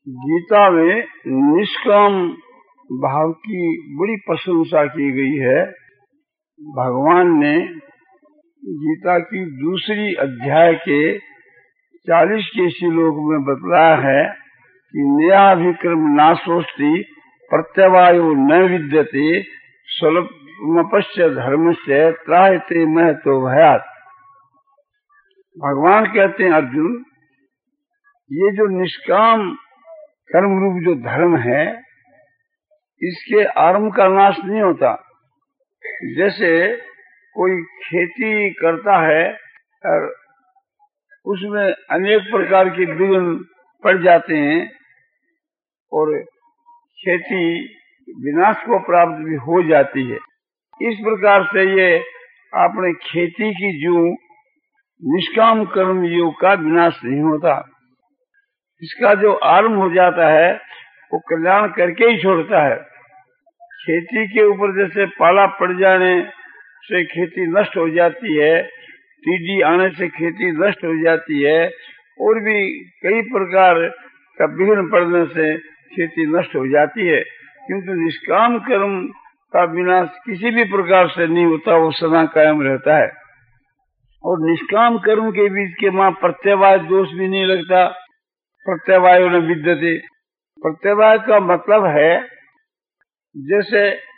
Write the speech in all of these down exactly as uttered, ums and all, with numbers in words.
गीता में निष्काम भाव की बड़ी प्रशंसा की गई है। भगवान ने गीता की दूसरी अध्याय के चालीस के श्लोक में बतलाया है कि नयाभिक्रम नाशोस्ति प्रत्यवायो न विद्यते स्वल्पमपश्य धर्मस्य त्रायते महतो भयात्। भगवान कहते हैं, अर्जुन, ये जो निष्काम कर्म रूप जो धर्म है, इसके आरंभ का नाश नहीं होता। जैसे कोई खेती करता है और उसमें अनेक प्रकार के विघ्न पड़ जाते हैं और खेती विनाश को प्राप्त भी हो जाती है। इस प्रकार से ये अपने खेती की जो निष्काम कर्म योग का विनाश नहीं होता। इसका जो आरंभ हो जाता है वो कल्याण करके ही छोड़ता है। खेती के ऊपर जैसे पाला पड़ जाने से खेती नष्ट हो जाती है, टीडी आने से खेती नष्ट हो जाती है, और भी कई प्रकार का विघ्न पड़ने से खेती नष्ट हो जाती है, किंतु निष्काम कर्म का विनाश किसी भी प्रकार से नहीं होता, वो सदा कायम रहता है। और निष्काम कर्म के बीच के मां प्रत्यवाय दोष भी नहीं लगता। प्रत्यवायो न विद्यते। प्रत्यवाय का मतलब है जैसे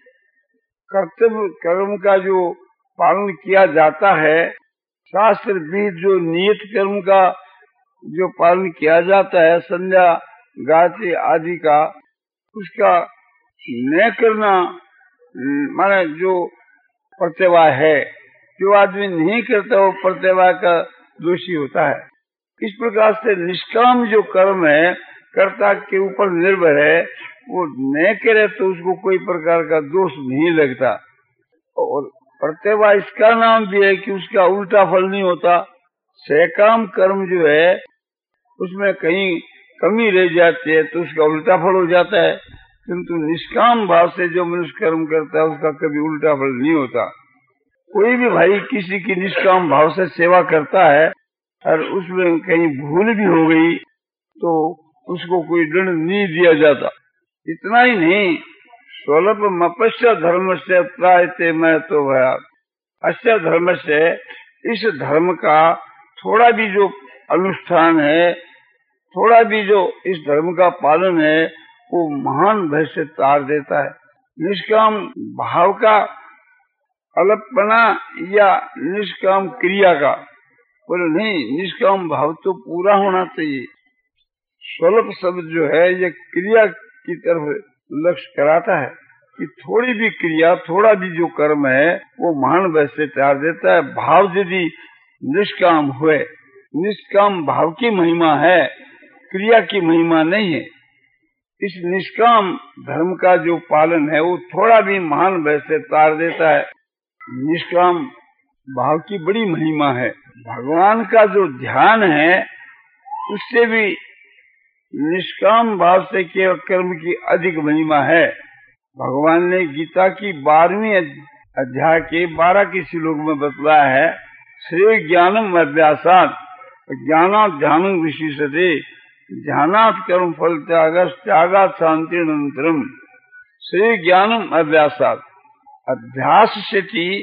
कर्तव्य कर्म का जो पालन किया जाता है, शास्त्र विहित जो नियत कर्म का जो पालन किया जाता है, संध्या गायत्री आदि का, उसका न करना माने जो प्रत्यवाय है, जो आदमी नहीं करता वो प्रत्यवाय का दोषी होता है। इस प्रकार से निष्काम जो कर्म है कर्ता के ऊपर निर्भर है, वो न करे तो उसको कोई प्रकार का दोष नहीं लगता। और प्रत्यवाय इसका नाम भी है कि उसका उल्टा फल नहीं होता। सकाम कर्म जो है उसमें कहीं कमी रह जाती है तो उसका उल्टा फल हो जाता है, किंतु निष्काम भाव से जो मनुष्य कर्म करता है उसका कभी उल्टा फल नहीं होता। कोई भी भाई किसी की निष्काम भाव से सेवा करता है और उसमें कहीं भूल भी हो गई तो उसको कोई दंड नहीं दिया जाता। इतना ही नहीं, स्वल्पमपश्य धर्मस्य त्रायते महतो भयात्। अस्य धर्मस्य, इस धर्म का थोड़ा भी जो अनुष्ठान है, थोड़ा भी जो इस धर्म का पालन है, वो महान भय से तार देता है। निष्काम भाव का अल्पना या निष्काम क्रिया का, बोले नहीं, निष्काम भाव तो पूरा होना चाहिए। स्वल्प शब्द जो है ये क्रिया की तरफ लक्ष्य कराता है कि थोड़ी भी क्रिया, थोड़ा भी जो कर्म है वो महान भय से त्याग देता है। भाव यदि निष्काम हुए, निष्काम भाव की महिमा है, क्रिया की महिमा नहीं है। इस निष्काम धर्म का जो पालन है वो थोड़ा भी महान भय से तार देता है। निष्काम भाव की बड़ी महिमा है। भगवान का जो ध्यान है उससे भी निष्काम भाव से केवल कर्म की अधिक महिमा है। भगवान ने गीता की बारहवीं अध्याय के बारह के श्लोक में बतलाया है, श्रेय ज्ञानम अभ्यासात् ज्ञानात् ध्यानं विशिष्यते ध्यानात् कर्म फल त्यागस् त्यागात् शान्तिरनन्तरम्। श्रेय ज्ञानम अभ्यासात्, अभ्यास से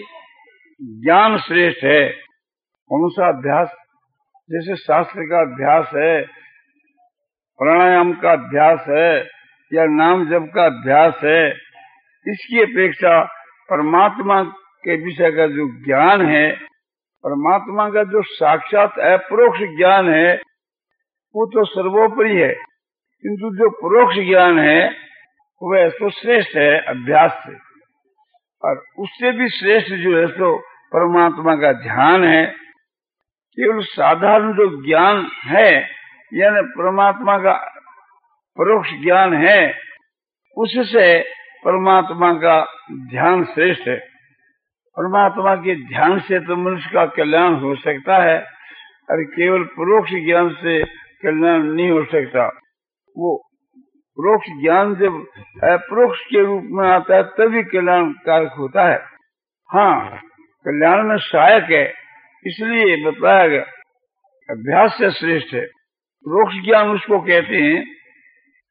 ज्ञान श्रेष्ठ है। कौन सा अभ्यास? जैसे शास्त्र का अभ्यास है, प्राणायाम का अभ्यास है या नाम जप का अभ्यास है, इसकी अपेक्षा परमात्मा के विषय का जो ज्ञान है, परमात्मा का जो साक्षात अपरोक्ष ज्ञान है, वो तो सर्वोपरि है, किंतु जो परोक्ष ज्ञान है वह तो श्रेष्ठ है अभ्यास से। और उससे भी श्रेष्ठ जो है तो परमात्मा का ध्यान है। केवल साधारण जो ज्ञान है यानी परमात्मा का परोक्ष ज्ञान है, उससे परमात्मा का ध्यान श्रेष्ठ है। परमात्मा के ध्यान से तो मनुष्य का कल्याण हो सकता है और केवल परोक्ष ज्ञान से कल्याण नहीं हो सकता। वो परोक्ष ज्ञान जब अपरोक्ष के रूप में आता है तभी कल्याण कारक होता है। हाँ, कल्याण में सहायक है, इसलिए बताया गया अभ्यास से श्रेष्ठ है। परोक्ष ज्ञान उसको कहते हैं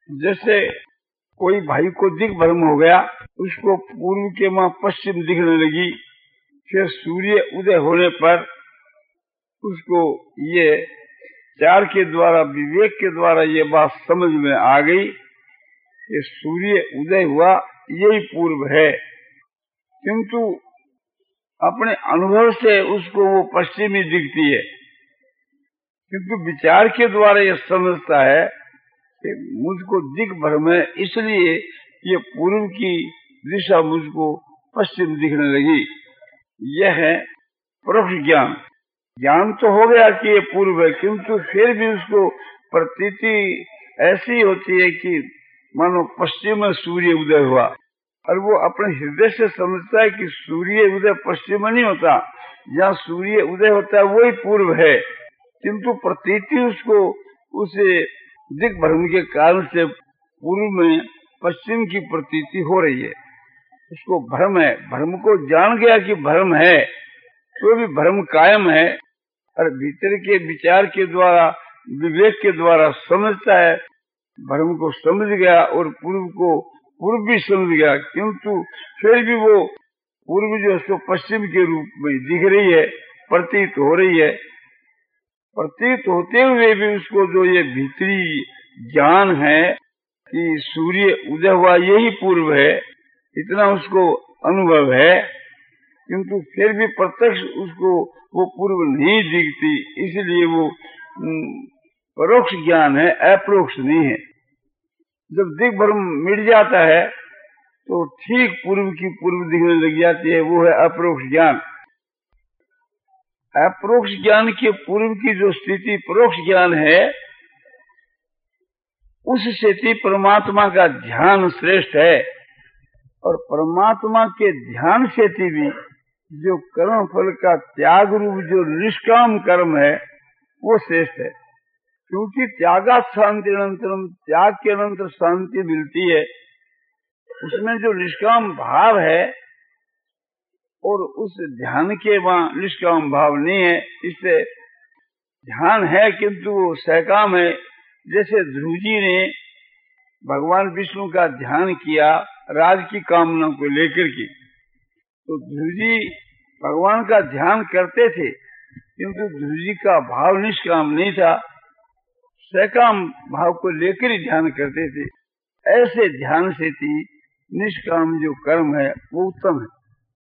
जैसे कोई भाई को दिग्भ्रम हो गया, उसको पूर्व के मां पश्चिम दिखने लगी, फिर सूर्य उदय होने पर उसको ये चार के द्वारा, विवेक के द्वारा ये बात समझ में आ गई कि सूर्य उदय हुआ, यही पूर्व है। किंतु अपने अनुभव से उसको वो पश्चिम ही दिखती है, किंतु विचार के द्वारा ये समझता है कि मुझको दिग्भ्रम है, इसलिए ये पूर्व की दिशा मुझको पश्चिम दिखने लगी। यह है परोक्ष ज्ञान। ज्ञान तो हो गया कि ये पूर्व है, किंतु फिर भी उसको प्रतीति ऐसी होती है कि मानो पश्चिम में सूर्य उदय हुआ, और वो अपने हृदय से समझता है कि सूर्य उदय पश्चिम में नहीं होता, जहाँ सूर्य उदय होता है वही पूर्व है, किंतु प्रतीति उसको उसे दिग्भ्रम के कारण से पूर्व में पश्चिम की प्रतीति हो रही है। उसको भ्रम है, भ्रम को जान गया कि भ्रम है, तो भी भ्रम कायम है, और भीतर के विचार के द्वारा, विवेक के द्वारा समझता है, भ्रम को समझ गया और पूर्व को पूर्व भी समझ गया, किंतु फिर भी वो पूर्व जो है पश्चिम के रूप में दिख रही है, प्रतीत हो रही है। प्रतीत होते हुए भी उसको जो ये भीतरी ज्ञान है कि सूर्य उदय हुआ यही पूर्व है, इतना उसको अनुभव है, किंतु फिर भी प्रत्यक्ष उसको वो पूर्व नहीं दिखती, इसलिए वो परोक्ष ज्ञान है, अपरोक्ष नहीं है। जब दिग्भ्रम मिट जाता है तो ठीक पूर्व की पूर्व दिखने लग जाती है, वो है अपरोक्ष ज्ञान। अपरोक्ष ज्ञान के पूर्व की जो स्थिति परोक्ष ज्ञान है, उस स्थिति परमात्मा का ध्यान श्रेष्ठ है, और परमात्मा के ध्यान से भी जो कर्म फल का त्याग रूप जो निष्काम कर्म है वो श्रेष्ठ है, क्योंकि त्यागात शांति अनंतरम, त्याग के अनंतर शांति मिलती है। उसमें जो निष्काम भाव है और उस ध्यान के वहां निष्काम भाव नहीं है, इससे ध्यान है किंतु वो सहकाम है। जैसे ध्रुव जी ने भगवान विष्णु का ध्यान किया राज की कामना को लेकर के, तो ध्रुव जी भगवान का ध्यान करते थे, किंतु ध्रुव जी का भाव निष्काम नहीं था, सहकाम भाव को लेकर ही ध्यान करते थे। ऐसे ध्यान से थी निष्काम जो कर्म है वो उत्तम है।